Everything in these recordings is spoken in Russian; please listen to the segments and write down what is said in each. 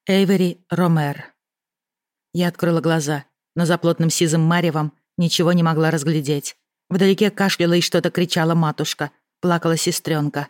Эйвери Ромер. Я открыла глаза, но за плотным сизым маревом ничего не могла разглядеть. Вдалеке кашляла и что-то кричала матушка. Плакала сестренка.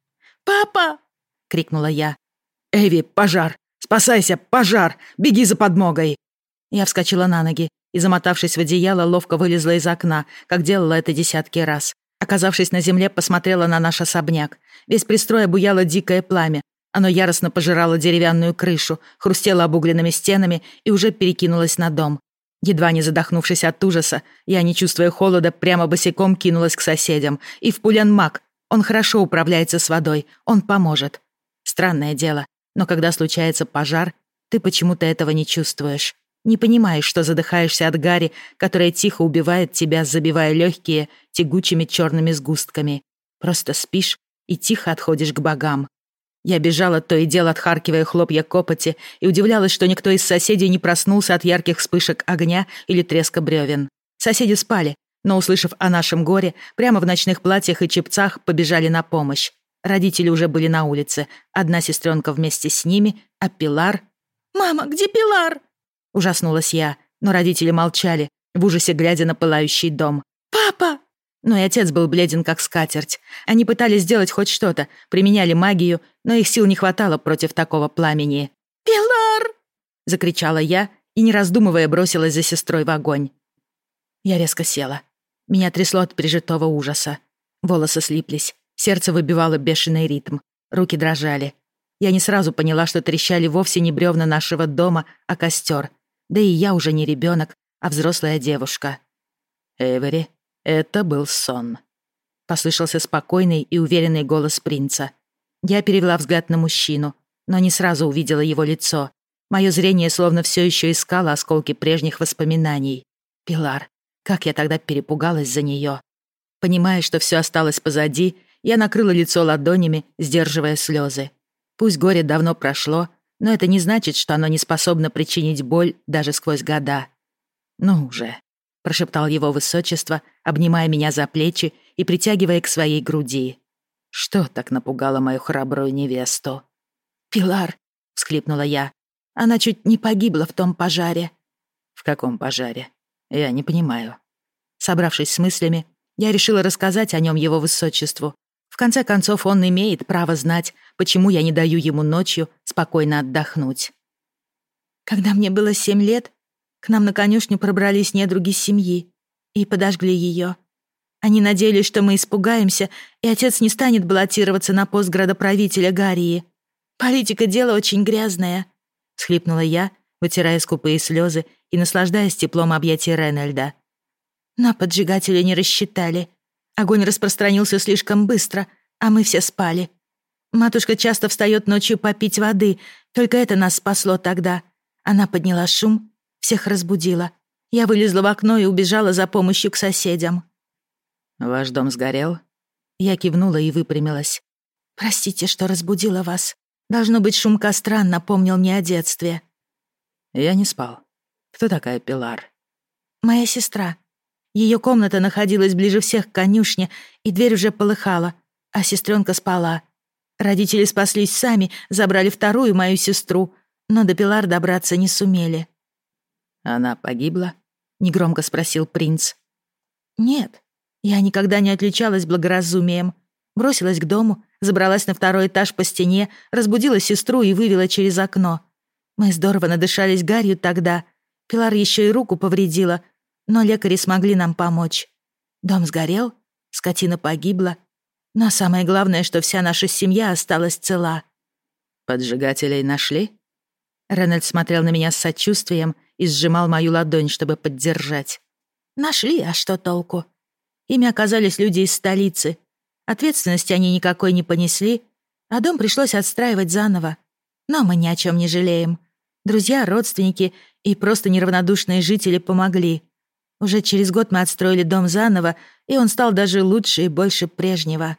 «Папа!» — крикнула я. «Эйви, пожар! Спасайся, пожар! Беги за подмогой!» Я вскочила на ноги и, замотавшись в одеяло, ловко вылезла из окна, как делала это десятки раз. Оказавшись на земле, посмотрела на наш особняк. Весь пристрой обуяло дикое пламя. Оно яростно пожирало деревянную крышу, хрустело обугленными стенами и уже перекинулось на дом. Едва не задохнувшись от ужаса, я, не чувствуя холода, прямо босиком кинулась к соседям. И в Пулян-Мак. Он хорошо управляется с водой, он поможет. Странное дело, но когда случается пожар, ты почему-то этого не чувствуешь. Не понимаешь, что задыхаешься от гари, которая тихо убивает тебя, забивая легкие тягучими черными сгустками. Просто спишь и тихо отходишь к богам. Я бежала, то и дело отхаркивая хлопья копоти, и удивлялась, что никто из соседей не проснулся от ярких вспышек огня или треска бревен. Соседи спали, но, услышав о нашем горе, прямо в ночных платьях и чепцах побежали на помощь. Родители уже были на улице, одна сестренка вместе с ними, а Пилар... «Мама, где Пилар?» Ужаснулась я, но родители молчали, в ужасе глядя на пылающий дом. «Папа!» Но и отец был бледен, как скатерть. Они пытались сделать хоть что-то, применяли магию, но их сил не хватало против такого пламени. «Пилар!» — закричала я и, не раздумывая, бросилась за сестрой в огонь. Я резко села. Меня трясло от пережитого ужаса. Волосы слиплись, сердце выбивало бешеный ритм, руки дрожали. Я не сразу поняла, что трещали вовсе не бревна нашего дома, а костер. Да и я уже не ребенок, а взрослая девушка. «Эйвери, это был сон», — послышался спокойный и уверенный голос принца. Я перевела взгляд на мужчину, но не сразу увидела его лицо. Мое зрение словно все еще искало осколки прежних воспоминаний. Пилар, как я тогда перепугалась за нее. Понимая, что все осталось позади, я накрыла лицо ладонями, сдерживая слезы. Пусть горе давно прошло, но это не значит, что оно не способно причинить боль даже сквозь года. «Ну уже», — прошептал его высочество, обнимая меня за плечи и притягивая к своей груди. «Что так напугало мою храбрую невесту?» «Пилар», — всхлипнула я, — «она чуть не погибла в том пожаре». «В каком пожаре? Я не понимаю». Собравшись с мыслями, я решила рассказать о нем его высочеству. В конце концов, он имеет право знать, почему я не даю ему ночью спокойно отдохнуть. «Когда мне было 7 лет, к нам на конюшню пробрались недруги семьи и подожгли ее. Они надеялись, что мы испугаемся, и отец не станет баллотироваться на пост градоправителя Гарии. Политика — дело очень грязное», — всхлипнула я, вытирая скупые слезы и наслаждаясь теплом объятий Ренальда. «Но поджигатели не рассчитали. Огонь распространился слишком быстро, а мы все спали. Матушка часто встает ночью попить воды, только это нас спасло тогда. Она подняла шум, всех разбудила. Я вылезла в окно и убежала за помощью к соседям». «Ваш дом сгорел?» Я кивнула и выпрямилась. «Простите, что разбудила вас. Должно быть, шум костра напомнил мне о детстве». Я не спал. Кто такая Пилар? «Моя сестра. Ее комната находилась ближе всех к конюшне, и дверь уже полыхала, а сестренка спала. Родители спаслись сами, забрали вторую мою сестру, но до Пилар добраться не сумели». «Она погибла?» — негромко спросил принц. «Нет, я никогда не отличалась благоразумием. Бросилась к дому, забралась на второй этаж по стене, разбудила сестру и вывела через окно. Мы здорово надышались гарью тогда. Пилар еще и руку повредила, но лекари смогли нам помочь. Дом сгорел, скотина погибла, но самое главное, что вся наша семья осталась цела». «Поджигателей нашли?» Ренальд смотрел на меня с сочувствием и сжимал мою ладонь, чтобы поддержать. «Нашли, а что толку? Ими оказались люди из столицы. Ответственности они никакой не понесли, а дом пришлось отстраивать заново. Но мы ни о чем не жалеем. Друзья, родственники и просто неравнодушные жители помогли. Уже через год мы отстроили дом заново, и он стал даже лучше и больше прежнего».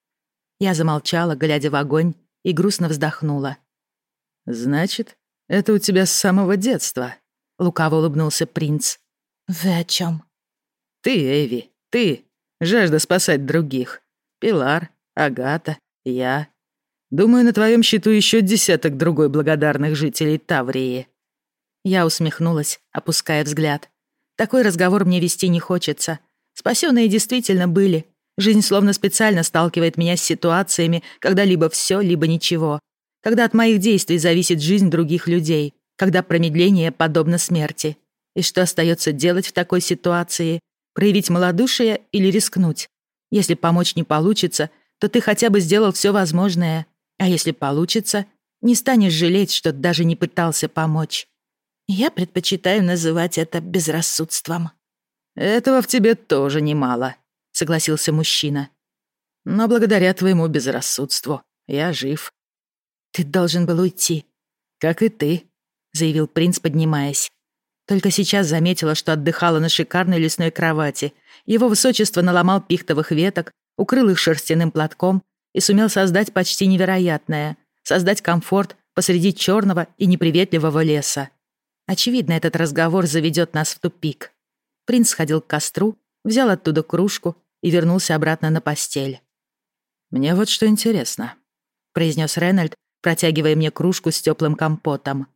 Я замолчала, глядя в огонь, и грустно вздохнула. «Значит, это у тебя с самого детства?» — лукаво улыбнулся принц. «Вы о чем?» «Ты, Эви, ты. Жажда спасать других. Пилар, Агата, я. Думаю, на твоем счету еще десяток другой благодарных жителей Таврии». Я усмехнулась, опуская взгляд. Такой разговор мне вести не хочется. Спасенные действительно были. Жизнь словно специально сталкивает меня с ситуациями, когда либо все, либо ничего. Когда от моих действий зависит жизнь других людей. Когда промедление подобно смерти. И что остается делать в такой ситуации? Проявить малодушие или рискнуть? Если помочь не получится, то ты хотя бы сделал все возможное. А если получится, не станешь жалеть, что даже не пытался помочь. Я предпочитаю называть это безрассудством. «Этого в тебе тоже немало», — согласился мужчина. «Но благодаря твоему безрассудству я жив». «Ты должен был уйти». «Как и ты», — заявил принц, поднимаясь. Только сейчас заметила, что отдыхала на шикарной лесной кровати. Его высочество наломал пихтовых веток, укрыл их шерстяным платком и сумел создать почти невероятное — создать комфорт посреди черного и неприветливого леса. Очевидно, этот разговор заведет нас в тупик. Принц сходил к костру, взял оттуда кружку и вернулся обратно на постель. «Мне вот что интересно», — произнес Ренальд, протягивая мне кружку с теплым компотом.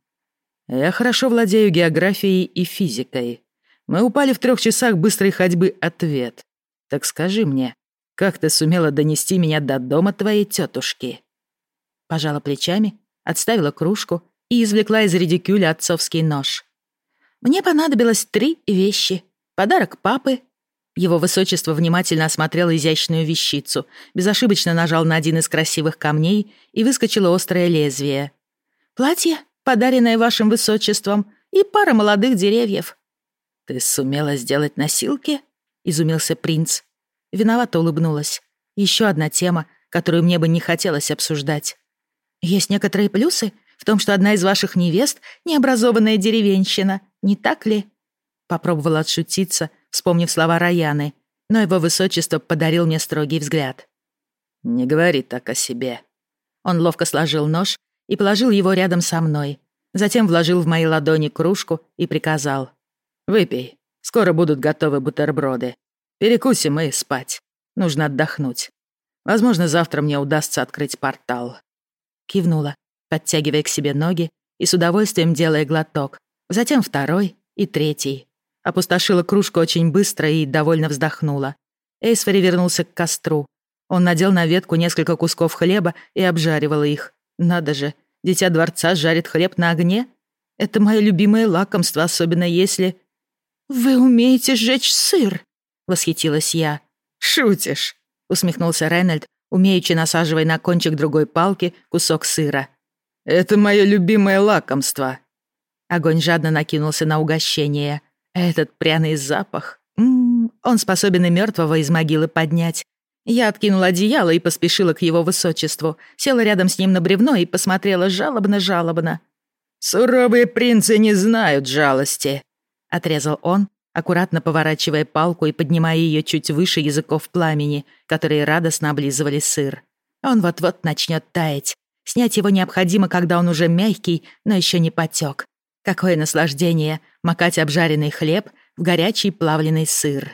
«Я хорошо владею географией и физикой. Мы упали в 3 часах быстрой ходьбы ответ. Так скажи мне, как ты сумела донести меня до дома твоей тетушки?» Пожала плечами, отставила кружку и извлекла из редикюля отцовский нож. «Мне понадобилось 3 вещи. Подарок папы». Его высочество внимательно осмотрел изящную вещицу, безошибочно нажал на один из красивых камней, и выскочило острое лезвие. «Платье, подаренное вашим высочеством, и пара молодых деревьев». «Ты сумела сделать носилки?» — изумился принц. Виновато улыбнулась. Еще одна тема, которую мне бы не хотелось обсуждать. «Есть некоторые плюсы в том, что одна из ваших невест — необразованная деревенщина, не так ли?» Попробовала отшутиться, вспомнив слова Раяны, но его высочество подарил мне строгий взгляд. «Не говори так о себе». Он ловко сложил нож и положил его рядом со мной. Затем вложил в мои ладони кружку и приказал. «Выпей, скоро будут готовы бутерброды. Перекусим и спать. Нужно отдохнуть. Возможно, завтра мне удастся открыть портал». Кивнула, подтягивая к себе ноги и с удовольствием делая глоток. Затем 2 и 3. Опустошила кружку очень быстро и довольно вздохнула. Эйсфери вернулся к костру. Он надел на ветку несколько кусков хлеба и обжаривал их. Надо же, дитя дворца жарит хлеб на огне? Это мое любимое лакомство, особенно если... «Вы умеете сжечь сыр?» — восхитилась я. «Шутишь?» — усмехнулся Рейнольд, умеючи насаживая на кончик другой палки кусок сыра. «Это мое любимое лакомство». Огонь жадно накинулся на угощение. Этот пряный запах. Он способен и мертвого из могилы поднять. Я откинула одеяло и поспешила к его высочеству. Села рядом с ним на бревно и посмотрела жалобно-жалобно. «Суровые принцы не знают жалости», — отрезал он, аккуратно поворачивая палку и поднимая ее чуть выше языков пламени, которые радостно облизывали сыр. Он вот-вот начнет таять. Снять его необходимо, когда он уже мягкий, но еще не потек. Какое наслаждение макать обжаренный хлеб в горячий плавленый сыр.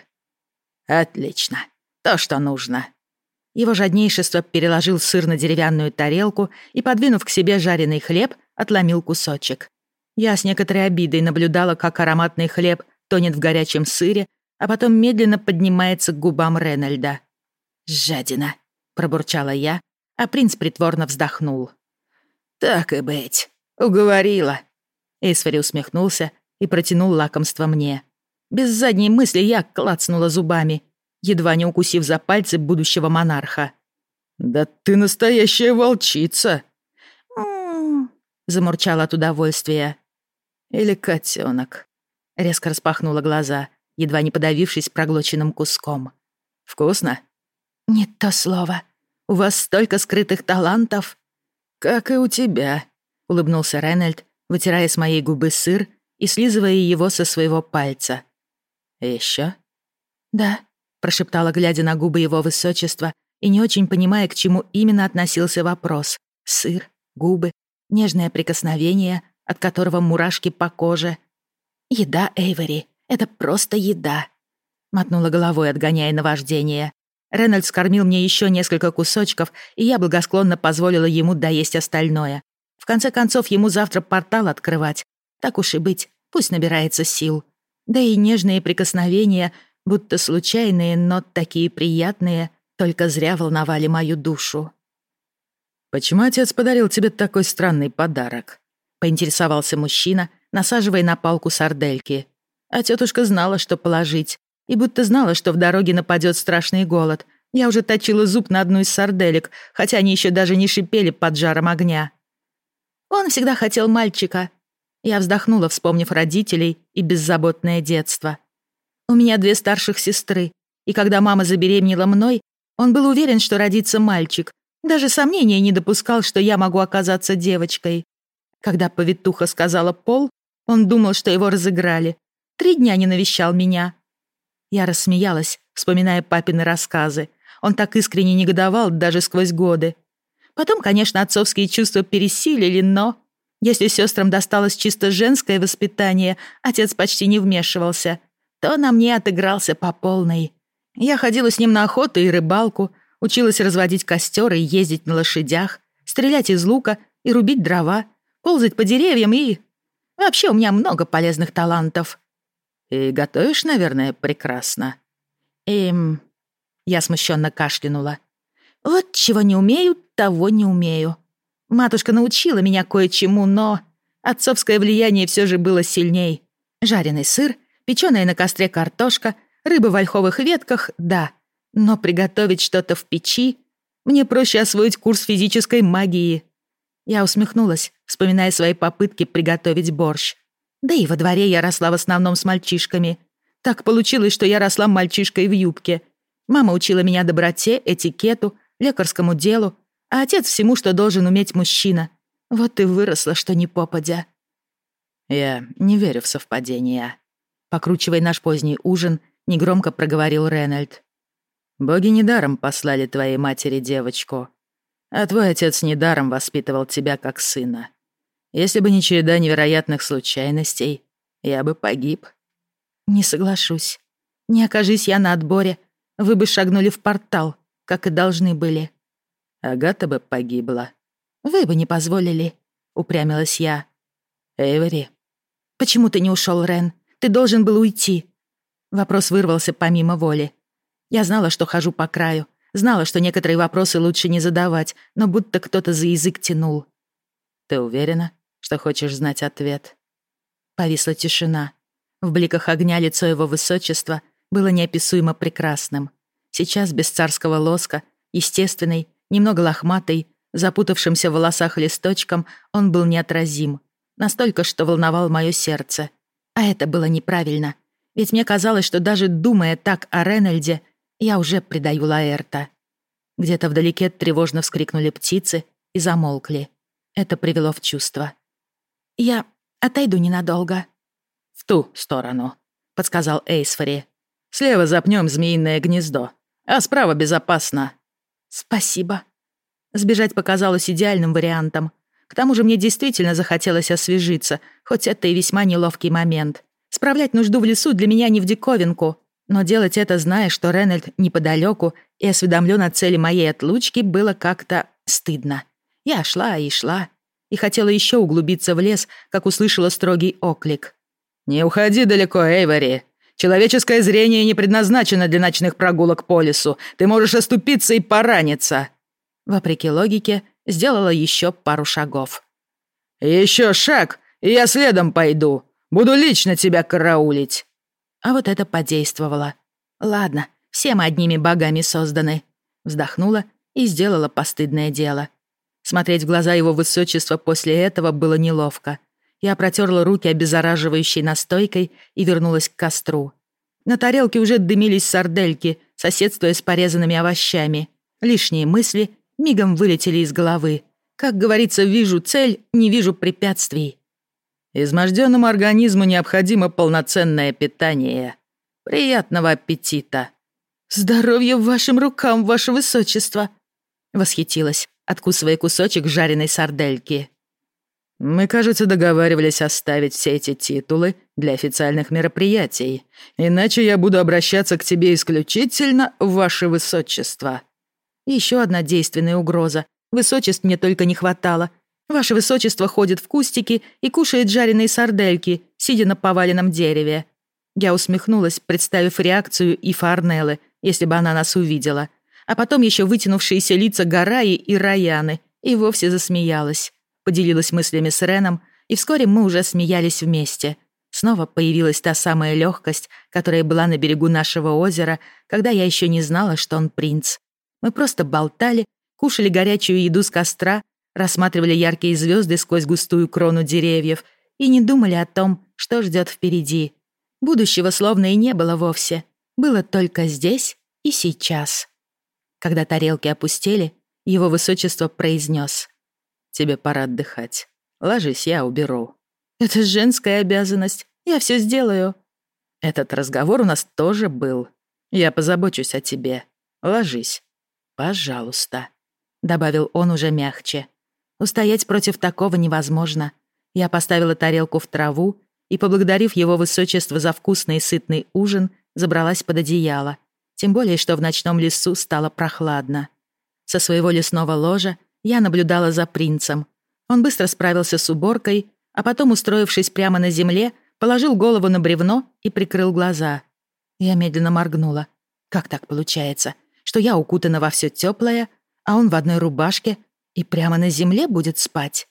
«Отлично. То, что нужно». Его жаднейшество переложил сыр на деревянную тарелку и, подвинув к себе жареный хлеб, отломил кусочек. Я с некоторой обидой наблюдала, как ароматный хлеб тонет в горячем сыре, а потом медленно поднимается к губам Ренальда. «Жадина», — пробурчала я, а принц притворно вздохнул. «Так и быть. Уговорила». Эйсфери усмехнулся и протянул лакомство мне. Без задней мысли я клацнула зубами, едва не укусив за пальцы будущего монарха. «Да ты настоящая волчица!» Замурчала от удовольствия. «Или котенок?» Резко распахнула глаза, едва не подавившись проглоченным куском. «Вкусно?» «Не то слово. У вас столько скрытых талантов». «Как и у тебя», — улыбнулся Ренальд, вытирая с моей губы сыр и слизывая его со своего пальца. «Еще?» «Да», — прошептала, глядя на губы его высочества и не очень понимая, к чему именно относился вопрос. Сыр, губы, нежное прикосновение, от которого мурашки по коже. «Еда, Эйвери, это просто еда», — мотнула головой, отгоняя наваждение. Рейнольд скормил мне еще несколько кусочков, и я благосклонно позволила ему доесть остальное. В конце концов, ему завтра портал открывать. Так уж и быть, пусть набирается сил. Да и нежные прикосновения, будто случайные, но такие приятные, только зря волновали мою душу. «Почему отец подарил тебе такой странный подарок?» — поинтересовался мужчина, насаживая на палку сардельки. А тетушка знала, что положить, и будто знала, что в дороге нападет страшный голод. Я уже точила зуб на одну из сарделек, хотя они еще даже не шипели под жаром огня. «Он всегда хотел мальчика». Я вздохнула, вспомнив родителей и беззаботное детство. У меня 2 старших сестры, и когда мама забеременела мной, он был уверен, что родится мальчик. Даже сомнения не допускал, что я могу оказаться девочкой. Когда повитуха сказала «Пол», он думал, что его разыграли. 3 дня не навещал меня. Я рассмеялась, вспоминая папины рассказы. Он так искренне негодовал даже сквозь годы. Потом, конечно, отцовские чувства пересилили, но... Если сестрам досталось чисто женское воспитание, отец почти не вмешивался, то на мне отыгрался по полной. Я ходила с ним на охоту и рыбалку, училась разводить костер и ездить на лошадях, стрелять из лука и рубить дрова, ползать по деревьям и... Вообще у меня много полезных талантов. И готовишь, наверное, прекрасно. Я смущенно кашлянула. Вот чего не умею, того не умею. Матушка научила меня кое-чему, но отцовское влияние все же было сильней. Жареный сыр, печеная на костре картошка, рыба в ольховых ветках — да. Но приготовить что-то в печи мне проще освоить курс физической магии. Я усмехнулась, вспоминая свои попытки приготовить борщ. Да и во дворе я росла в основном с мальчишками. Так получилось, что я росла мальчишкой в юбке. Мама учила меня доброте, этикету, лекарскому делу, а отец всему, что должен уметь мужчина. Вот и выросла, что ни попадя. Я не верю в совпадения. Покручивая наш поздний ужин, негромко проговорил Рейнольд. Боги недаром послали твоей матери девочку, а твой отец недаром воспитывал тебя как сына. Если бы не череда невероятных случайностей, я бы погиб. Не соглашусь. Не окажись я на отборе, вы бы шагнули в портал, как и должны были. Агата бы погибла. Вы бы не позволили, упрямилась я. Эйвори. Почему ты не ушел, Рен? Ты должен был уйти. Вопрос вырвался помимо воли. Я знала, что хожу по краю, знала, что некоторые вопросы лучше не задавать, но будто кто-то за язык тянул. Ты уверена, что хочешь знать ответ? Повисла тишина. В бликах огня лицо его высочества было неописуемо прекрасным. Сейчас без царского лоска, естественный, немного лохматый, запутавшимся в волосах листочком, он был неотразим. Настолько, что волновал мое сердце. А это было неправильно. Ведь мне казалось, что даже думая так о Рейнольде, я уже предаю Лаэрта. Где-то вдалеке тревожно вскрикнули птицы и замолкли. Это привело в чувство. «Я отойду ненадолго». «В ту сторону», — подсказал Эйсфори. «Слева запнем змеиное гнездо, а справа безопасно». «Спасибо». Сбежать показалось идеальным вариантом. К тому же мне действительно захотелось освежиться, хоть это и весьма неловкий момент. Справлять нужду в лесу для меня не в диковинку, но делать это, зная, что Рейнольд неподалеку и осведомлен о цели моей отлучки, было как-то стыдно. Я шла и шла, и хотела еще углубиться в лес, как услышала строгий оклик. «Не уходи далеко, Эйвори. Человеческое зрение не предназначено для ночных прогулок по лесу. Ты можешь оступиться и пораниться». Вопреки логике, сделала еще пару шагов. «Еще шаг, и я следом пойду. Буду лично тебя караулить». А вот это подействовало. Ладно, все мы одними богами созданы. Вздохнула и сделала постыдное дело. Смотреть в глаза его высочества после этого было неловко. Я протерла руки обеззараживающей настойкой и вернулась к костру. На тарелке уже дымились сардельки, соседствуя с порезанными овощами. Лишние мысли мигом вылетели из головы. Как говорится, вижу цель, не вижу препятствий. Изможденному организму необходимо полноценное питание. Приятного аппетита. Здоровья вашим рукам, ваше высочество. Восхитилась, откусывая кусочек жареной сардельки. Мы, кажется, договаривались оставить все эти титулы для официальных мероприятий. Иначе я буду обращаться к тебе исключительно, ваше высочество». Еще одна действенная угроза. Высочеств мне только не хватало. Ваше высочество ходит в кустики и кушает жареные сардельки, сидя на поваленном дереве. Я усмехнулась, представив реакцию Ифы Арнеллы, если бы она нас увидела. А потом еще вытянувшиеся лица Гараи и Раяны, и вовсе засмеялась. Поделилась мыслями с Реном, и вскоре мы уже смеялись вместе. Снова появилась та самая легкость, которая была на берегу нашего озера, когда я еще не знала, что он принц. Мы просто болтали, кушали горячую еду с костра, рассматривали яркие звезды сквозь густую крону деревьев и не думали о том, что ждет впереди. Будущего словно и не было вовсе. Было только здесь и сейчас. Когда тарелки опустели, его высочество произнес: «Тебе пора отдыхать. Ложись, я уберу». «Это женская обязанность. Я все сделаю». «Этот разговор у нас тоже был. Я позабочусь о тебе. Ложись. Пожалуйста», — добавил он уже мягче. Устоять против такого невозможно. Я поставила тарелку в траву и, поблагодарив его высочество за вкусный и сытный ужин, забралась под одеяло. Тем более, что в ночном лесу стало прохладно. Со своего лесного ложа я наблюдала за принцем. Он быстро справился с уборкой, а потом, устроившись прямо на земле, положил голову на бревно и прикрыл глаза. Я медленно моргнула. Как так получается, что я укутана во все теплое, а он в одной рубашке и прямо на земле будет спать?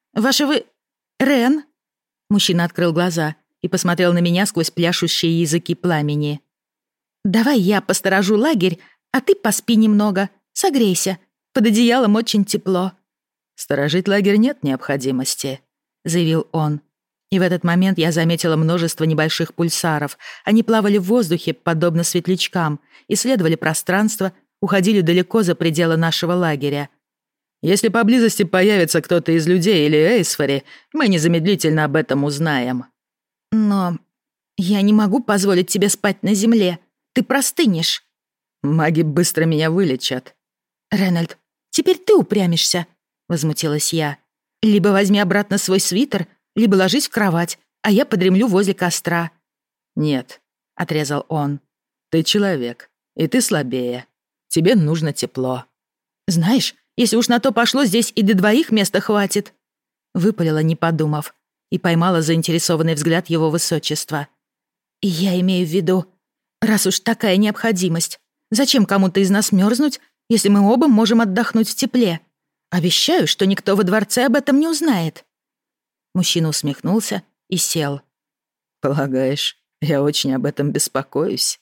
Рен?» Мужчина открыл глаза и посмотрел на меня сквозь пляшущие языки пламени. «Давай я посторожу лагерь, а ты поспи немного, согрейся. Под одеялом очень тепло». «Сторожить лагерь нет необходимости», — заявил он. И в этот момент я заметила множество небольших пульсаров. Они плавали в воздухе, подобно светлячкам, исследовали пространство, уходили далеко за пределы нашего лагеря. «Если поблизости появится кто-то из людей или Эйсфори, мы незамедлительно об этом узнаем». «Но я не могу позволить тебе спать на земле. Ты простынешь». «Маги быстро меня вылечат». «Ренальд, теперь ты упрямишься», — возмутилась я. «Либо возьми обратно свой свитер, либо ложись в кровать, а я подремлю возле костра». «Нет», — отрезал он. «Ты человек, и ты слабее. Тебе нужно тепло». «Знаешь, если уж на то пошло, здесь и для двоих места хватит», — выпалила, не подумав, и поймала заинтересованный взгляд его высочества. «И я имею в виду, раз уж такая необходимость, зачем кому-то из нас мерзнуть, если мы оба можем отдохнуть в тепле? Обещаю, что никто во дворце об этом не узнает». Мужчина усмехнулся и сел. «Полагаешь, я очень об этом беспокоюсь?»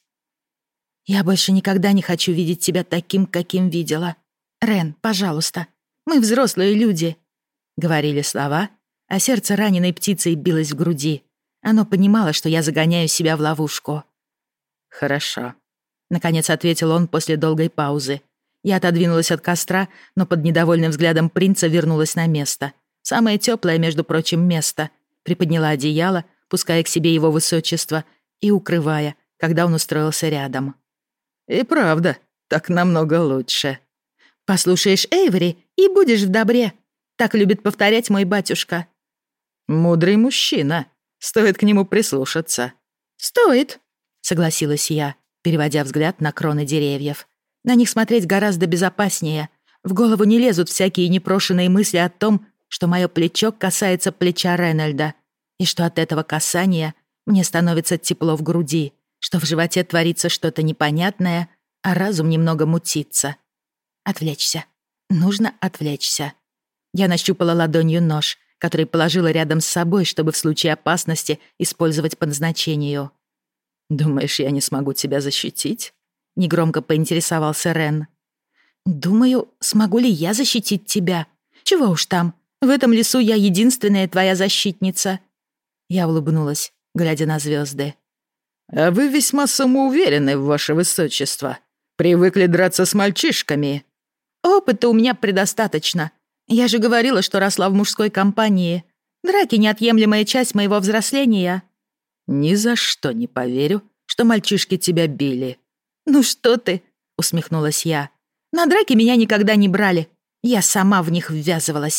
«Я больше никогда не хочу видеть тебя таким, каким видела. Рен, пожалуйста, мы взрослые люди», — говорили слова, а сердце раненой птицей билось в груди. Оно понимало, что я загоняю себя в ловушку. «Хорошо», — наконец ответил он после долгой паузы. Я отодвинулась от костра, но под недовольным взглядом принца вернулась на место. Самое теплое, между прочим, место. Приподняла одеяло, пуская к себе его высочество, и укрывая, когда он устроился рядом. «И правда, так намного лучше». «Послушаешь Эйвери и будешь в добре», — так любит повторять мой батюшка. «Мудрый мужчина. Стоит к нему прислушаться». «Стоит», — согласилась я, переводя взгляд на кроны деревьев. На них смотреть гораздо безопаснее. В голову не лезут всякие непрошенные мысли о том, что мое плечо касается плеча Ренальда, и что от этого касания мне становится тепло в груди, что в животе творится что-то непонятное, а разум немного мутится. Отвлечься. Нужно отвлечься. Я нащупала ладонью нож, который положила рядом с собой, чтобы в случае опасности использовать по назначению. «Думаешь, я не смогу тебя защитить?» — негромко поинтересовался Рен. «Думаю, смогу ли я защитить тебя? Чего уж там, в этом лесу я единственная твоя защитница». Я улыбнулась, глядя на звезды. «А вы весьма самоуверены, ваше высочество. Привыкли драться с мальчишками». «Опыта у меня предостаточно. Я же говорила, что росла в мужской компании. Драки — неотъемлемая часть моего взросления». «Ни за что не поверю, что мальчишки тебя били». «Ну что ты?» — усмехнулась я. «На драки меня никогда не брали. Я сама в них ввязывалась.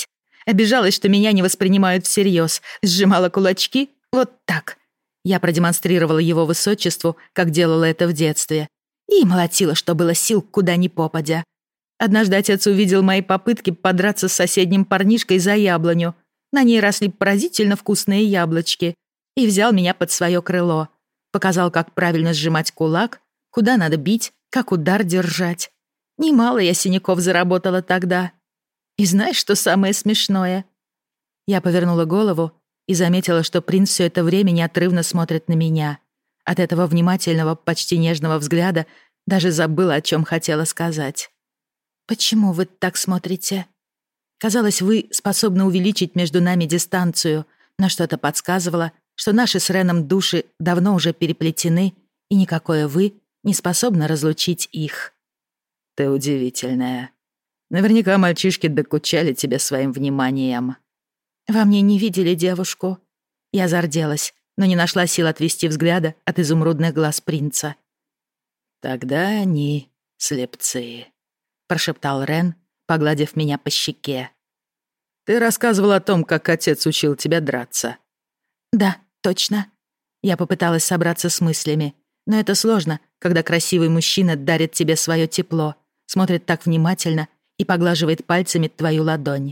Обижалась, что меня не воспринимают всерьез. Сжимала кулачки. Вот так. Я продемонстрировала его высочеству, как делала это в детстве. И молотила, что было сил, куда ни попадя. Однажды отец увидел мои попытки подраться с соседним парнишкой за яблоню. На ней росли поразительно вкусные яблочки. И взял меня под свое крыло. Показал, как правильно сжимать кулак, куда надо бить, как удар держать. Немало я синяков заработала тогда. И знаешь, что самое смешное? Я повернула голову и заметила, что принц все это время неотрывно смотрит на меня. От этого внимательного, почти нежного взгляда даже забыла, о чем хотела сказать. «Почему вы так смотрите?» Казалось, вы способны увеличить между нами дистанцию, но что-то подсказывало, что наши с Реном души давно уже переплетены, и никакое «вы» не способно разлучить их. «Ты удивительная. Наверняка мальчишки докучали тебе своим вниманием». «Во мне не видели девушку». Я зарделась, но не нашла сил отвести взгляда от изумрудных глаз принца. «Тогда они слепцы», — прошептал Рен, погладив меня по щеке. «Ты рассказывал о том, как отец учил тебя драться». «Да, точно». Я попыталась собраться с мыслями, но это сложно, когда красивый мужчина дарит тебе свое тепло, смотрит так внимательно и поглаживает пальцами твою ладонь.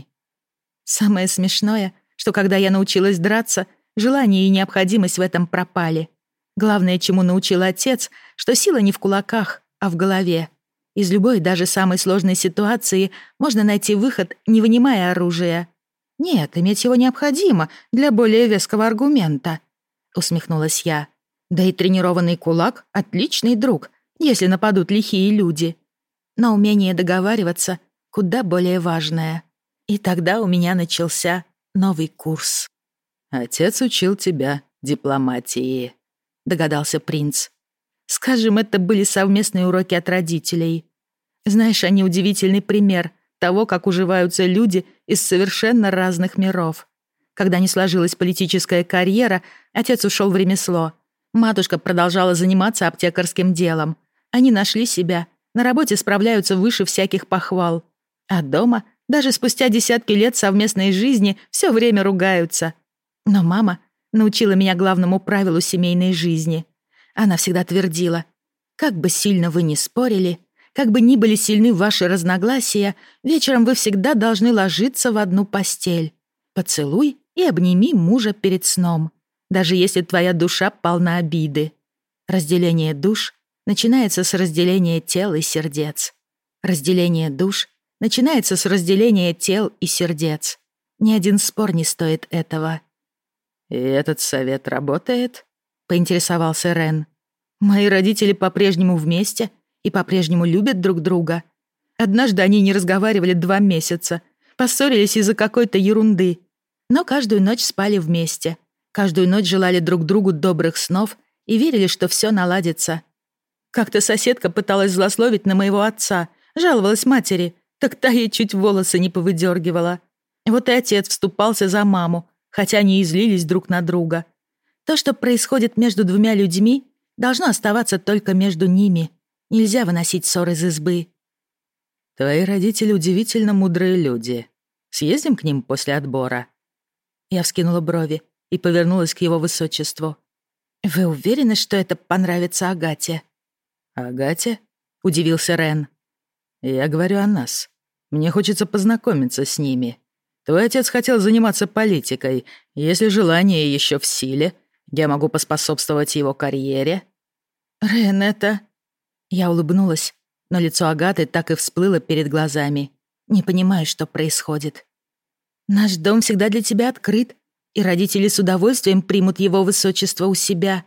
Самое смешное, что когда я научилась драться, желание и необходимость в этом пропали. Главное, чему научил отец, что сила не в кулаках, а в голове. Из любой, даже самой сложной ситуации можно найти выход, не вынимая оружия. Нет, иметь его необходимо для более веского аргумента, усмехнулась я. Да и тренированный кулак — отличный друг, если нападут лихие люди. Но умение договариваться куда более важное. И тогда у меня начался новый курс. «Отец учил тебя дипломатии», — догадался принц. «Скажем, это были совместные уроки от родителей. Знаешь, они удивительный пример того, как уживаются люди из совершенно разных миров. Когда не сложилась политическая карьера, отец ушел в ремесло. Матушка продолжала заниматься аптекарским делом. Они нашли себя, на работе справляются выше всяких похвал. А дома, даже спустя десятки лет совместной жизни, все время ругаются. Но мама научила меня главному правилу семейной жизни. Она всегда твердила: как бы сильно вы ни спорили, как бы ни были сильны ваши разногласия, вечером вы всегда должны ложиться в одну постель. Поцелуй и обними мужа перед сном, даже если твоя душа полна обиды. Разделение душ начинается с разделения тел и сердец. Разделение душ начинается с разделения тел и сердец. Ни один спор не стоит этого. «И этот совет работает?» — поинтересовался Рен. «Мои родители по-прежнему вместе и по-прежнему любят друг друга. Однажды они не разговаривали 2 месяца, поссорились из-за какой-то ерунды, но каждую ночь спали вместе, каждую ночь желали друг другу добрых снов и верили, что все наладится. Как-то соседка пыталась злословить на моего отца, жаловалась матери, так та ей чуть волосы не повыдергивала. Вот и отец вступался за маму, хотя они и злились друг на друга. То, что происходит между 2 людьми, должно оставаться только между ними. Нельзя выносить ссор из избы». «Твои родители удивительно мудрые люди. Съездим к ним после отбора?» Я вскинула брови и повернулась к его высочеству. «Вы уверены, что это понравится Агате?» «Агате?» — удивился Рен. «Я говорю о нас. Мне хочется познакомиться с ними. Твой отец хотел заниматься политикой. Если желание еще в силе, я могу поспособствовать его карьере». «Рен, это...» Я улыбнулась, но лицо Агаты так и всплыло перед глазами. Не понимаю, что происходит. «Наш дом всегда для тебя открыт, и родители с удовольствием примут его высочество у себя».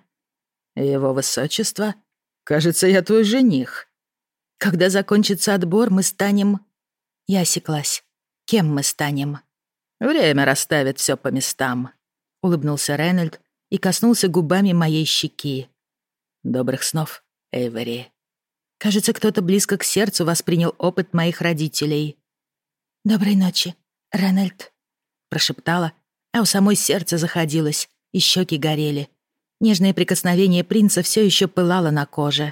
«Его высочество? Кажется, я твой жених». «Когда закончится отбор, мы станем...» Я осеклась. «Кем мы станем?» «Время расставит все по местам», — улыбнулся Рейнольд и коснулся губами моей щеки. «Добрых снов, Эйвери». Кажется, кто-то близко к сердцу воспринял опыт моих родителей. «Доброй ночи, Рейнольд», — прошептала, а у самой сердце заходилось, и щеки горели. Нежное прикосновение принца все еще пылало на коже.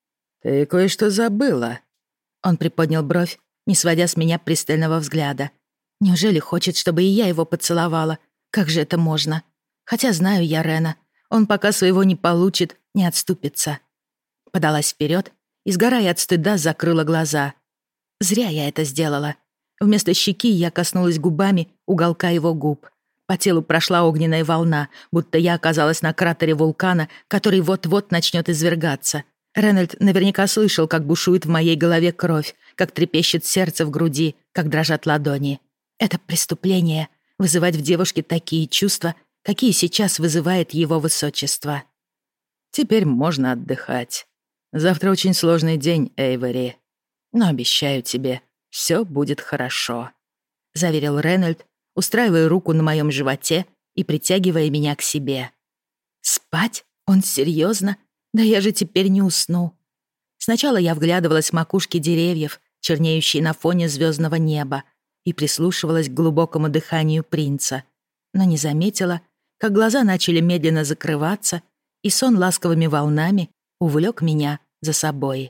«Ты кое-что забыла». Он приподнял бровь, не сводя с меня пристального взгляда. Неужели хочет, чтобы и я его поцеловала? Как же это можно? Хотя знаю я Рена. Он пока своего не получит, не отступится. Подалась вперед и, сгорая от стыда, закрыла глаза. Зря я это сделала. Вместо щеки я коснулась губами уголка его губ. По телу прошла огненная волна, будто я оказалась на кратере вулкана, который вот-вот начнет извергаться. Ренальд наверняка слышал, как бушует в моей голове кровь, как трепещет сердце в груди, как дрожат ладони. Это преступление — вызывать в девушке такие чувства, какие сейчас вызывает его высочество. Теперь можно отдыхать. Завтра очень сложный день, Эйвори. Но обещаю тебе, все будет хорошо», — заверил Ренальд, устраивая руку на моем животе и притягивая меня к себе. «Спать? Он серьезно? Да я же теперь не усну». Сначала я вглядывалась в макушки деревьев, чернеющие на фоне звездного неба, и прислушивалась к глубокому дыханию принца, но не заметила, как глаза начали медленно закрываться, и сон ласковыми волнами увлек меня за собой.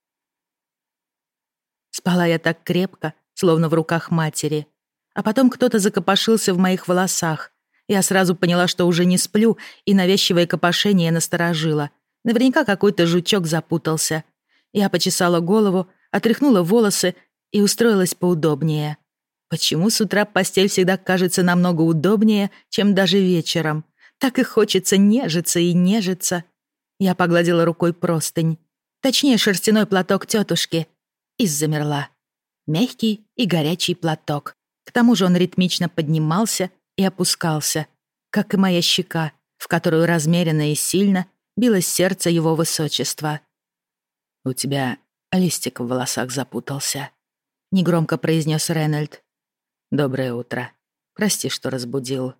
Спала я так крепко, словно в руках матери. А потом кто-то закопошился в моих волосах. Я сразу поняла, что уже не сплю, и навязчивое копошение насторожило. Наверняка какой-то жучок запутался. Я почесала голову, отряхнула волосы и устроилась поудобнее. Почему с утра постель всегда кажется намного удобнее, чем даже вечером? Так и хочется нежиться и нежиться. Я погладила рукой простынь. Точнее, шерстяной платок тетушки. И замерла. Мягкий и горячий платок. К тому же он ритмично поднимался и опускался, как и моя щека, в которую размеренно и сильно билось сердце его высочества. «У тебя листик в волосах запутался», — негромко произнес Ренальд. «Доброе утро. Прости, что разбудил».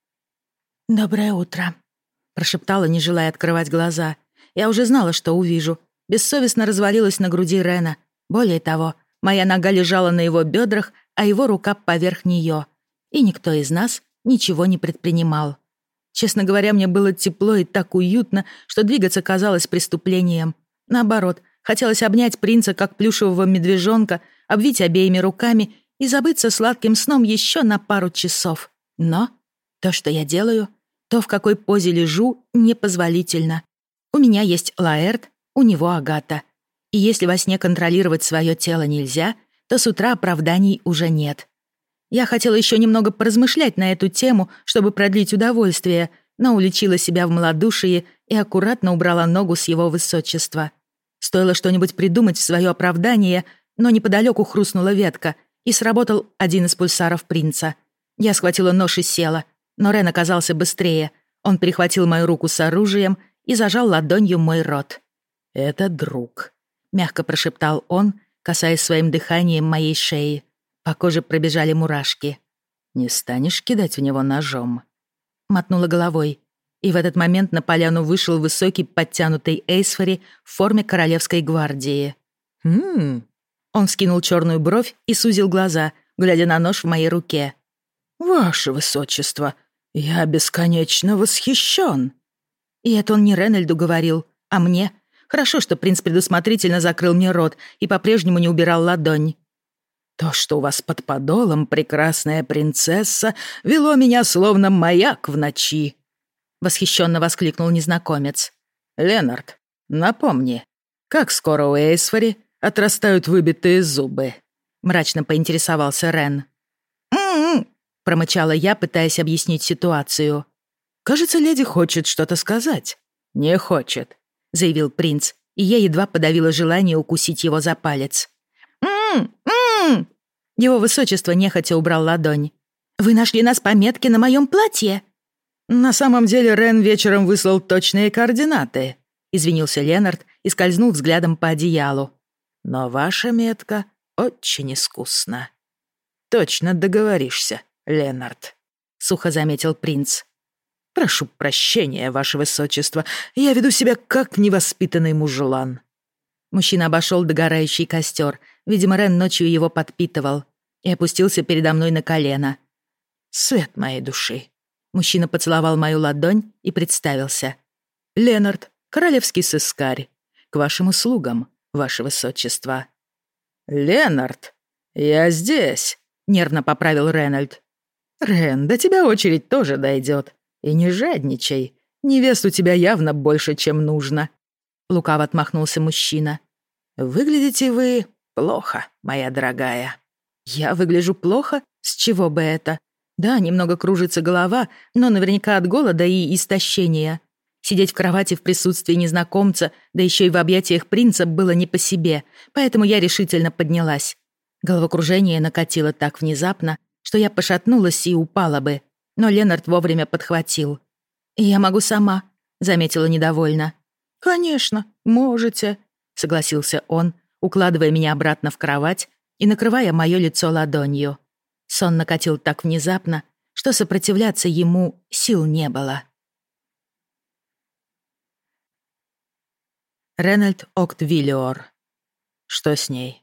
«Доброе утро», — прошептала, не желая открывать глаза. Я уже знала, что увижу. Бессовестно развалилась на груди Рена. Более того, моя нога лежала на его бедрах, а его рука поверх нее. И никто из нас ничего не предпринимал. Честно говоря, мне было тепло и так уютно, что двигаться казалось преступлением. Наоборот, хотелось обнять принца, как плюшевого медвежонка, обвить обеими руками и забыться сладким сном еще на пару часов. Но то, что я делаю, то, в какой позе лежу, непозволительно. У меня есть Лаэрт, у него Агата. И если во сне контролировать свое тело нельзя, то с утра оправданий уже нет. Я хотела еще немного поразмышлять на эту тему, чтобы продлить удовольствие, но уличила себя в малодушии и аккуратно убрала ногу с его высочества. Стоило что-нибудь придумать в свое оправдание, но неподалеку хрустнула ветка, и сработал один из пульсаров принца. Я схватила нож и села, но Рен оказался быстрее. Он перехватил мою руку с оружием и зажал ладонью мой рот. «Это друг», — мягко прошептал он, касаясь своим дыханием моей шеи. По коже пробежали мурашки. «Не станешь кидать в него ножом?» Мотнула головой, и в этот момент на поляну вышел высокий подтянутый Эйсфори в форме королевской гвардии. Он вскинул черную бровь и сузил глаза, глядя на нож в моей руке. «Ваше высочество, я бесконечно восхищен». И это он не Ренальду говорил, а мне. Хорошо, что принц предусмотрительно закрыл мне рот и по-прежнему не убирал ладонь. «То, что у вас под подолом, прекрасная принцесса, вело меня словно маяк в ночи», — восхищенно воскликнул незнакомец. «Ленард, напомни, как скоро у Эйсфори отрастают выбитые зубы?» — мрачно поинтересовался Рен. Промычала я, пытаясь объяснить ситуацию. «Кажется, леди хочет что-то сказать». «Не хочет», — заявил принц, и я едва подавила желание укусить его за палец. Его высочество нехотя убрал ладонь. «Вы нашли нас по метке на моем платье?» «На самом деле Рен вечером выслал точные координаты», — извинился Ленард и скользнул взглядом по одеялу. «Но ваша метка очень искусна». «Точно договоришься, Ленард», — сухо заметил принц. «Прошу прощения, ваше высочество, я веду себя как невоспитанный мужлан». Мужчина обошел догорающий костер. Видимо, Рен ночью его подпитывал. И опустился передо мной на колено. «Свет моей души». Мужчина поцеловал мою ладонь и представился. «Ленард, королевский сыскарь. К вашим услугам, ваше высочество». «Ленард, я здесь», нервно поправил Ренальд. «Рен, до тебя очередь тоже дойдет. И не жадничай. Невест у тебя явно больше, чем нужно». Лукаво отмахнулся мужчина. «Выглядите вы плохо, моя дорогая». «Я выгляжу плохо? С чего бы это? Да, немного кружится голова, но наверняка от голода и истощения. Сидеть в кровати в присутствии незнакомца, да еще и в объятиях принца, было не по себе, поэтому я решительно поднялась. Головокружение накатило так внезапно, что я пошатнулась и упала бы, но Ленард вовремя подхватил. «Я могу сама», — заметила недовольно. «Конечно, можете», — согласился он, укладывая меня обратно в кровать и накрывая моё лицо ладонью. Сон накатил так внезапно, что сопротивляться ему сил не было. Ренальд Октвиллиор. Что с ней?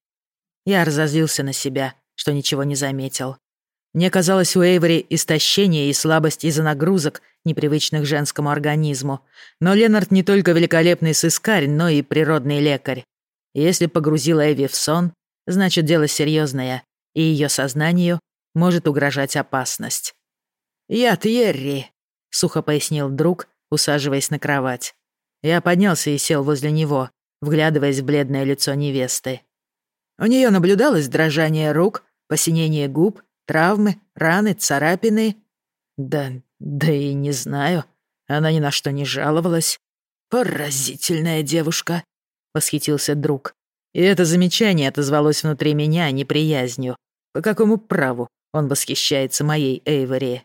Я разозлился на себя, что ничего не заметил. Мне казалось, у Эйвори истощение и слабость из-за нагрузок, непривычных женскому организму. Но Ленард не только великолепный сыскарь, но и природный лекарь. И если погрузил Эйви в сон, значит, дело серьезное, и ее сознанию может угрожать опасность. «Яд Ерри», — сухо пояснил друг, усаживаясь на кровать. Я поднялся и сел возле него, вглядываясь в бледное лицо невесты. У нее наблюдалось дрожание рук, посинение губ, травмы, раны, царапины. Да и не знаю. Она ни на что не жаловалась. «Поразительная девушка», — восхитился друг. И это замечание отозвалось внутри меня неприязнью. По какому праву он восхищается моей Эйвори?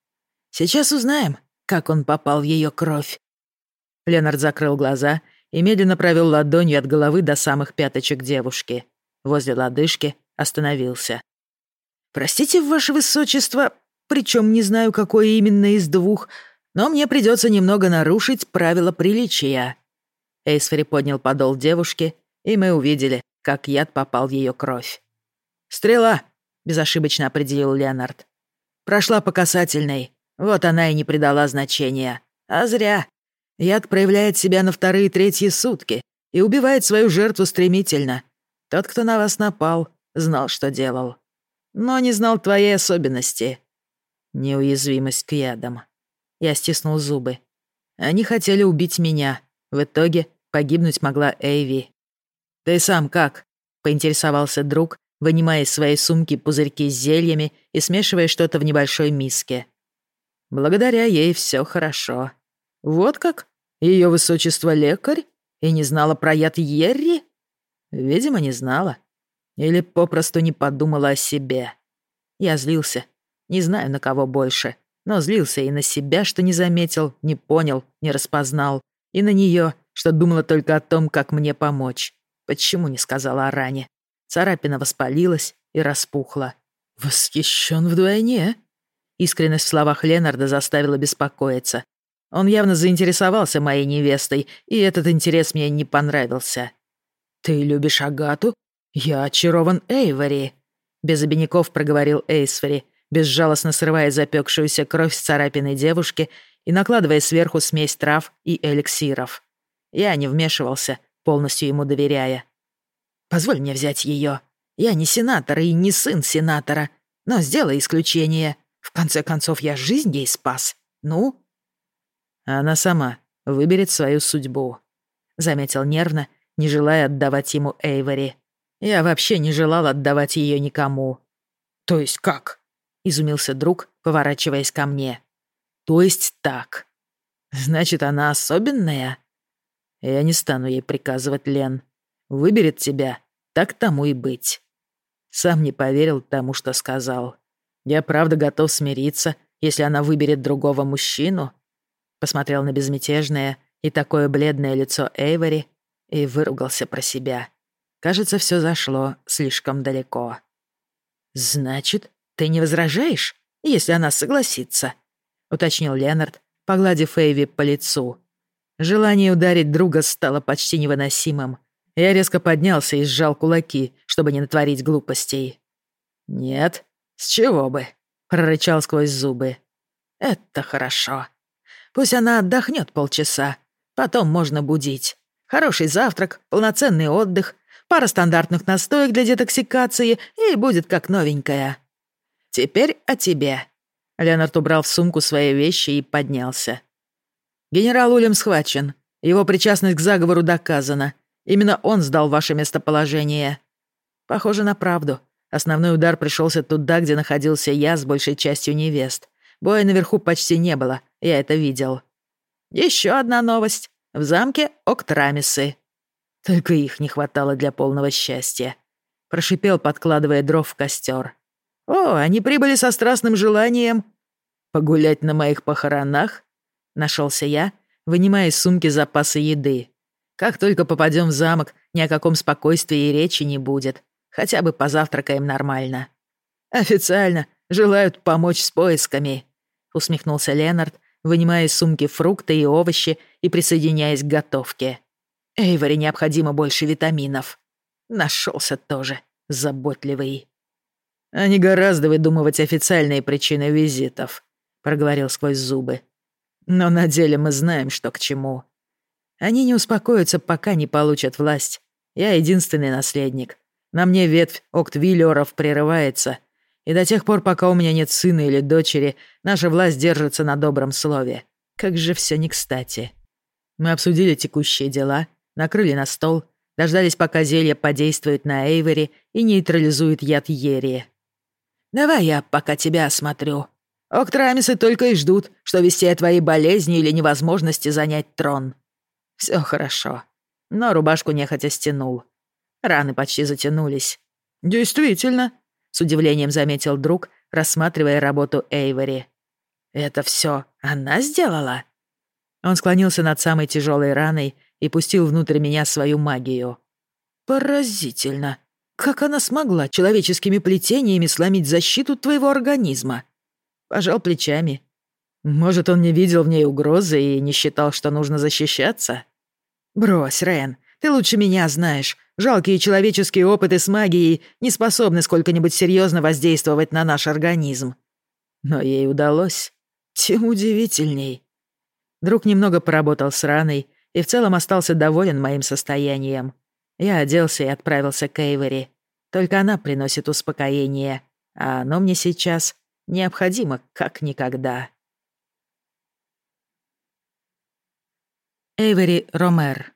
«Сейчас узнаем, как он попал в ее кровь». Ленард закрыл глаза и медленно провел ладонью от головы до самых пяточек девушки. Возле лодыжки остановился. «Простите, ваше высочество, причем не знаю, какое именно из двух, но мне придется немного нарушить правила приличия». Эйсфери поднял подол девушки, и мы увидели, как яд попал в ее кровь. «Стрела», — безошибочно определил Леонард. «Прошла по касательной, вот она и не придала значения. А зря. Яд проявляет себя на вторые и третьи сутки и убивает свою жертву стремительно. Тот, кто на вас напал, знал, что делал. Но не знал твоей особенности. Неуязвимость к ядам». Я стиснул зубы. Они хотели убить меня. В итоге погибнуть могла Эйви. «Ты сам как?» — поинтересовался друг, вынимая из своей сумки пузырьки с зельями и смешивая что-то в небольшой миске. «Благодаря ей все хорошо». «Вот как? Ее высочество лекарь? И не знала про яд Ерри?» «Видимо, не знала. Или попросту не подумала о себе». Я злился. Не знаю, на кого больше, но злился и на себя, что не заметил, не понял, не распознал, и на нее, что думала только о том, как мне помочь. Почему не сказала о ране? Царапина воспалилась и распухла. «Восхищен вдвойне». Искренность в словах Ленарда заставила беспокоиться. Он явно заинтересовался моей невестой, и этот интерес мне не понравился. «Ты любишь Агату? Я очарован Эйвори», — без обиняков проговорил Эйсфери, безжалостно срывая запекшуюся кровь с царапины девушки и накладывая сверху смесь трав и эликсиров. Я не вмешивался, полностью ему доверяя. «Позволь мне взять ее. Я не сенатор и не сын сенатора, но сделай исключение. В конце концов, я жизнь ей спас. Ну?» «Она сама выберет свою судьбу», — заметил нервно, не желая отдавать ему Эйвори. «Я вообще не желал отдавать ее никому». «То есть как?» — изумился друг, поворачиваясь ко мне. «То есть так. Значит, она особенная?» «Я не стану ей приказывать, Лен. Выберет тебя, так тому и быть». Сам не поверил тому, что сказал. Я правда готов смириться, если она выберет другого мужчину. Посмотрел на безмятежное и такое бледное лицо Эйвори и выругался про себя. Кажется, все зашло слишком далеко. «Значит, ты не возражаешь, если она согласится?» — уточнил Ленард, погладив Эйви по лицу. Желание ударить друга стало почти невыносимым. Я резко поднялся и сжал кулаки, чтобы не натворить глупостей. «Нет, с чего бы?» — прорычал сквозь зубы. «Это хорошо. Пусть она отдохнет полчаса, потом можно будить. Хороший завтрак, полноценный отдых, пара стандартных настоек для детоксикации и будет как новенькая». Теперь о тебе». Ленард убрал в сумку свои вещи и поднялся. «Генерал Улем схвачен. Его причастность к заговору доказана. Именно он сдал ваше местоположение». Похоже на правду. Основной удар пришелся туда, где находился я с большей частью невест. Боя наверху почти не было, я это видел. Еще одна новость. В замке Октрамисы. Только их не хватало для полного счастья. Прошипел, подкладывая дров в костер. «О, они прибыли со страстным желанием погулять на моих похоронах?» Нашелся я, вынимая из сумки запасы еды. Как только попадем в замок, ни о каком спокойствии и речи не будет. Хотя бы позавтракаем нормально. «Официально желают помочь с поисками», — усмехнулся Ленард, вынимая из сумки фрукты и овощи и присоединяясь к готовке. «Эйвори необходимо больше витаминов». Нашелся тоже заботливый. «А не гораздо выдумывать официальные причины визитов», — проговорил сквозь зубы. «Но на деле мы знаем, что к чему. Они не успокоятся, пока не получат власть. Я единственный наследник. На мне ветвь Октвиллеров прерывается, и до тех пор, пока у меня нет сына или дочери, наша власть держится на добром слове. Как же все не кстати». Мы обсудили текущие дела, накрыли на стол, дождались, пока зелье подействует на Эйвори и нейтрализует яд Йерии. «Давай я пока тебя осмотрю. Октрамисы только и ждут, что вести о твоей болезни или невозможности занять трон». Все хорошо. Но рубашку нехотя стянул. Раны почти затянулись. «Действительно», — с удивлением заметил друг, рассматривая работу Эйвори. «Это все она сделала?» Он склонился над самой тяжелой раной и пустил внутрь меня свою магию. «Поразительно. Как она смогла человеческими плетениями сломить защиту твоего организма?» Пожал плечами. «Может, он не видел в ней угрозы и не считал, что нужно защищаться?» «Брось, Рен, ты лучше меня знаешь. Жалкие человеческие опыты с магией не способны сколько-нибудь серьезно воздействовать на наш организм». Но ей удалось. Тем удивительней. Друг немного поработал с раной и в целом остался доволен моим состоянием. Я оделся и отправился к Эйвори. Только она приносит успокоение, а оно мне сейчас необходимо как никогда. Эйвори Ромер.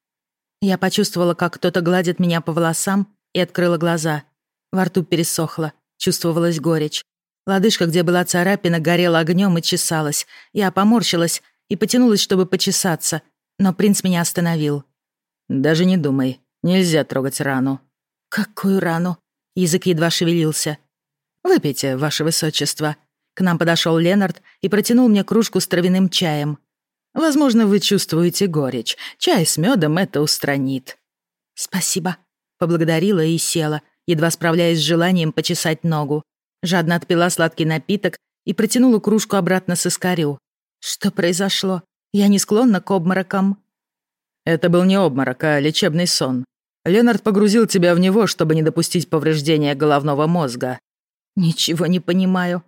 Я почувствовала, как кто-то гладит меня по волосам, и открыла глаза. Во рту пересохло, чувствовалась горечь. Лодыжка, где была царапина, горела огнем и чесалась. Я поморщилась и потянулась, чтобы почесаться, но принц меня остановил. «Даже не думай, нельзя трогать рану». «Какую рану?» Язык едва шевелился. «Выпейте, ваше высочество». К нам подошел Ленард и протянул мне кружку с травяным чаем. «Возможно, вы чувствуете горечь. Чай с медом это устранит». «Спасибо», — поблагодарила и села, едва справляясь с желанием почесать ногу. Жадно отпила сладкий напиток и протянула кружку обратно с искарю. «Что произошло? Я не склонна к обморокам». «Это был не обморок, а лечебный сон. Ленард погрузил тебя в него, чтобы не допустить повреждения головного мозга». «Ничего не понимаю».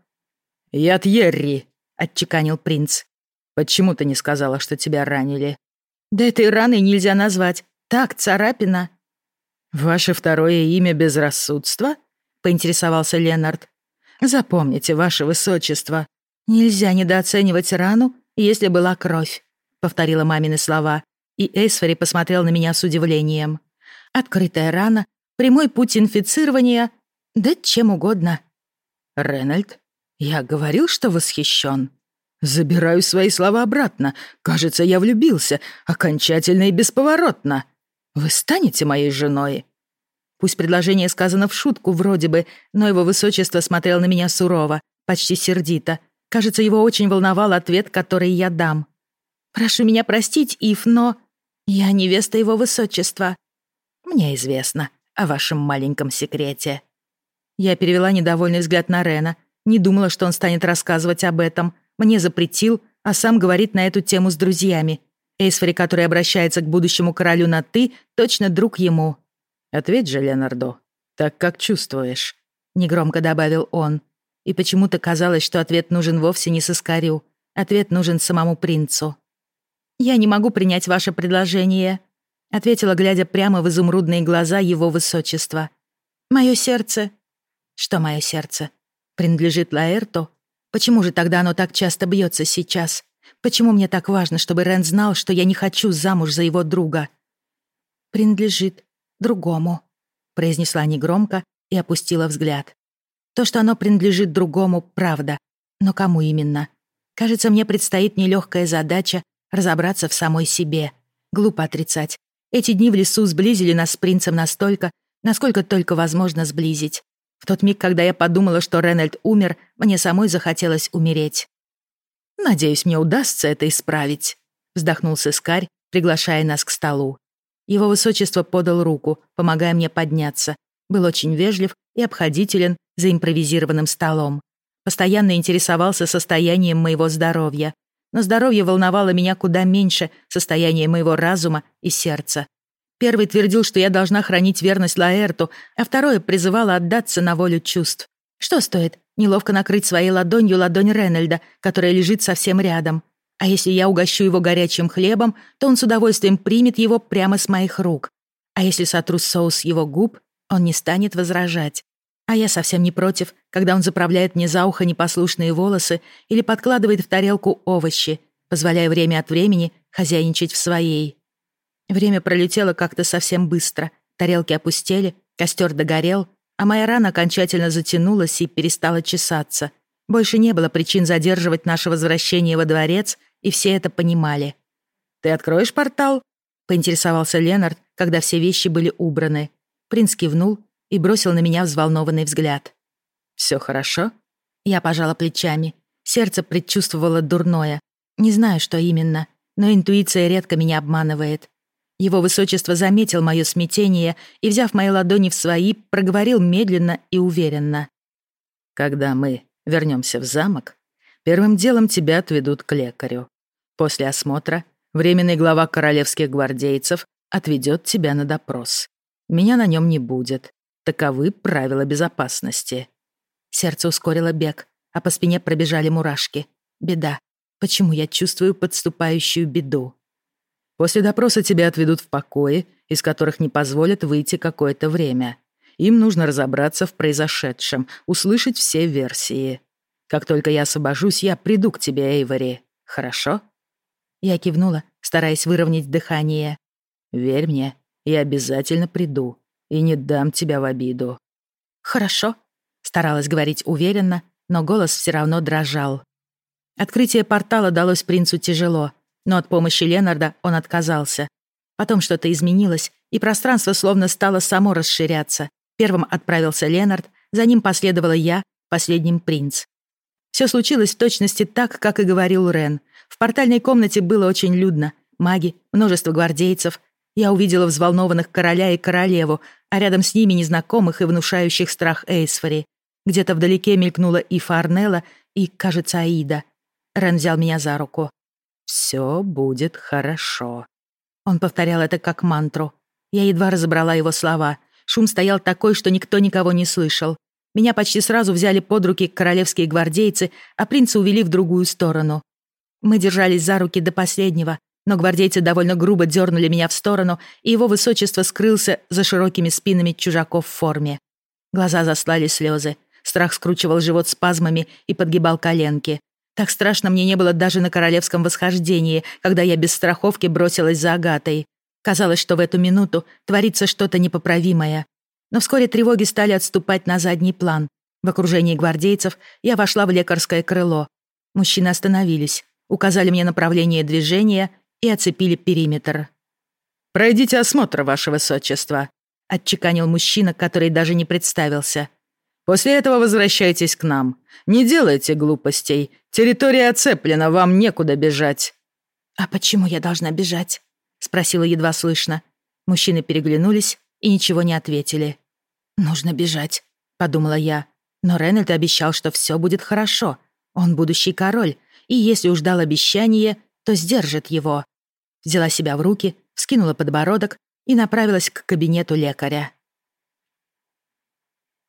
«Яд Йерри», — отчеканил принц. «Почему ты не сказала, что тебя ранили?» «Да этой раной нельзя назвать. Так, царапина». «Ваше второе имя безрассудство?» — поинтересовался Ленард. «Запомните, ваше высочество, нельзя недооценивать рану, если была кровь», — повторила мамины слова, и Эйсфори посмотрел на меня с удивлением. «Открытая рана, прямой путь инфицирования, да чем угодно». «Ренальд, я говорил, что восхищен. Забираю свои слова обратно. Кажется, я влюбился, окончательно и бесповоротно. Вы станете моей женой?» Пусть предложение сказано в шутку вроде бы, но его высочество смотрел на меня сурово, почти сердито. Кажется, его очень волновал ответ, который я дам. «Прошу меня простить, Ив, но я невеста его высочества. Мне известно о вашем маленьком секрете». Я перевела недовольный взгляд на Рена. Не думала, что он станет рассказывать об этом. Мне запретил, а сам говорит на эту тему с друзьями. Эйсфори, который обращается к будущему королю на «ты», точно друг ему. «Ответь же, Ленардо, так как чувствуешь», — негромко добавил он. И почему-то казалось, что ответ нужен вовсе не сыскарю. Ответ нужен самому принцу. «Я не могу принять ваше предложение», — ответила, глядя прямо в изумрудные глаза его высочества. «Мое сердце...» «Что мое сердце?» принадлежит Лаэрту? Почему же тогда оно так часто бьется сейчас? Почему мне так важно, чтобы Рен знал, что я не хочу замуж за его друга? «Принадлежит другому», — произнесла негромко и опустила взгляд. То, что оно принадлежит другому, правда. Но кому именно? Кажется, мне предстоит нелегкая задача разобраться в самой себе. Глупо отрицать. Эти дни в лесу сблизили нас с принцем настолько, насколько только возможно сблизить. В тот миг, когда я подумала, что Ренальд умер, мне самой захотелось умереть. «Надеюсь, мне удастся это исправить», — вздохнул сыскарь, приглашая нас к столу. Его высочество подал руку, помогая мне подняться. Был очень вежлив и обходителен за импровизированным столом. Постоянно интересовался состоянием моего здоровья. Но здоровье волновало меня куда меньше состояния моего разума и сердца. Первый твердил, что я должна хранить верность Лаэрту, а второе призывало отдаться на волю чувств. Что стоит неловко накрыть своей ладонью ладонь Ренальда, которая лежит совсем рядом. А если я угощу его горячим хлебом, то он с удовольствием примет его прямо с моих рук. А если сотру соус с его губ, он не станет возражать. А я совсем не против, когда он заправляет мне за ухо непослушные волосы или подкладывает в тарелку овощи, позволяя время от времени хозяйничать в своей. Время пролетело как-то совсем быстро. Тарелки опустели, костер догорел, а моя рана окончательно затянулась и перестала чесаться. Больше не было причин задерживать наше возвращение во дворец, и все это понимали. «Ты откроешь портал?» — поинтересовался Ленард, когда все вещи были убраны. Принц кивнул и бросил на меня взволнованный взгляд. «Все хорошо?» Я пожала плечами. Сердце предчувствовало дурное. Не знаю, что именно, но интуиция редко меня обманывает. Его высочество заметил мое смятение и, взяв мои ладони в свои, проговорил медленно и уверенно. «Когда мы вернемся в замок, первым делом тебя отведут к лекарю. После осмотра временный глава королевских гвардейцев отведет тебя на допрос. Меня на нем не будет. Таковы правила безопасности». Сердце ускорило бег, а по спине пробежали мурашки. Беда. Почему я чувствую подступающую беду? После допроса тебя отведут в покои, из которых не позволят выйти какое-то время. Им нужно разобраться в произошедшем, услышать все версии. Как только я освобожусь, я приду к тебе, Эйвори. Хорошо?» Я кивнула, стараясь выровнять дыхание. «Верь мне, я обязательно приду и не дам тебя в обиду». «Хорошо», — старалась говорить уверенно, но голос все равно дрожал. Открытие портала далось принцу тяжело, но от помощи Ленарда он отказался. Потом что-то изменилось, и пространство словно стало само расширяться. Первым отправился Ленард, за ним последовала я, последним принц. Все случилось в точности так, как и говорил Рен. В портальной комнате было очень людно. Маги, множество гвардейцев. Я увидела взволнованных короля и королеву, а рядом с ними незнакомых и внушающих страх Эйсфори. Где-то вдалеке мелькнула и Фарнелла, и, кажется, Аида. Рен взял меня за руку. «Все будет хорошо». Он повторял это как мантру. Я едва разобрала его слова. Шум стоял такой, что никто никого не слышал. Меня почти сразу взяли под руки королевские гвардейцы, а принца увели в другую сторону. Мы держались за руки до последнего, но гвардейцы довольно грубо дернули меня в сторону, и его высочество скрылся за широкими спинами чужаков в форме. Глаза заслали слезы. Страх скручивал живот спазмами и подгибал коленки. Так страшно мне не было даже на королевском восхождении, когда я без страховки бросилась за Агатой. Казалось, что в эту минуту творится что-то непоправимое. Но вскоре тревоги стали отступать на задний план. В окружении гвардейцев я вошла в лекарское крыло. Мужчины остановились, указали мне направление движения и оцепили периметр. «Пройдите осмотр, ваше высочество», — отчеканил мужчина, который даже не представился. «После этого возвращайтесь к нам. Не делайте глупостей. Территория оцеплена, вам некуда бежать». «А почему я должна бежать?» — спросила едва слышно. Мужчины переглянулись и ничего не ответили. «Нужно бежать», — подумала я. Но Ренальд обещал, что все будет хорошо. Он будущий король, и если уж дал обещание, то сдержит его. Взяла себя в руки, вскинула подбородок и направилась к кабинету лекаря.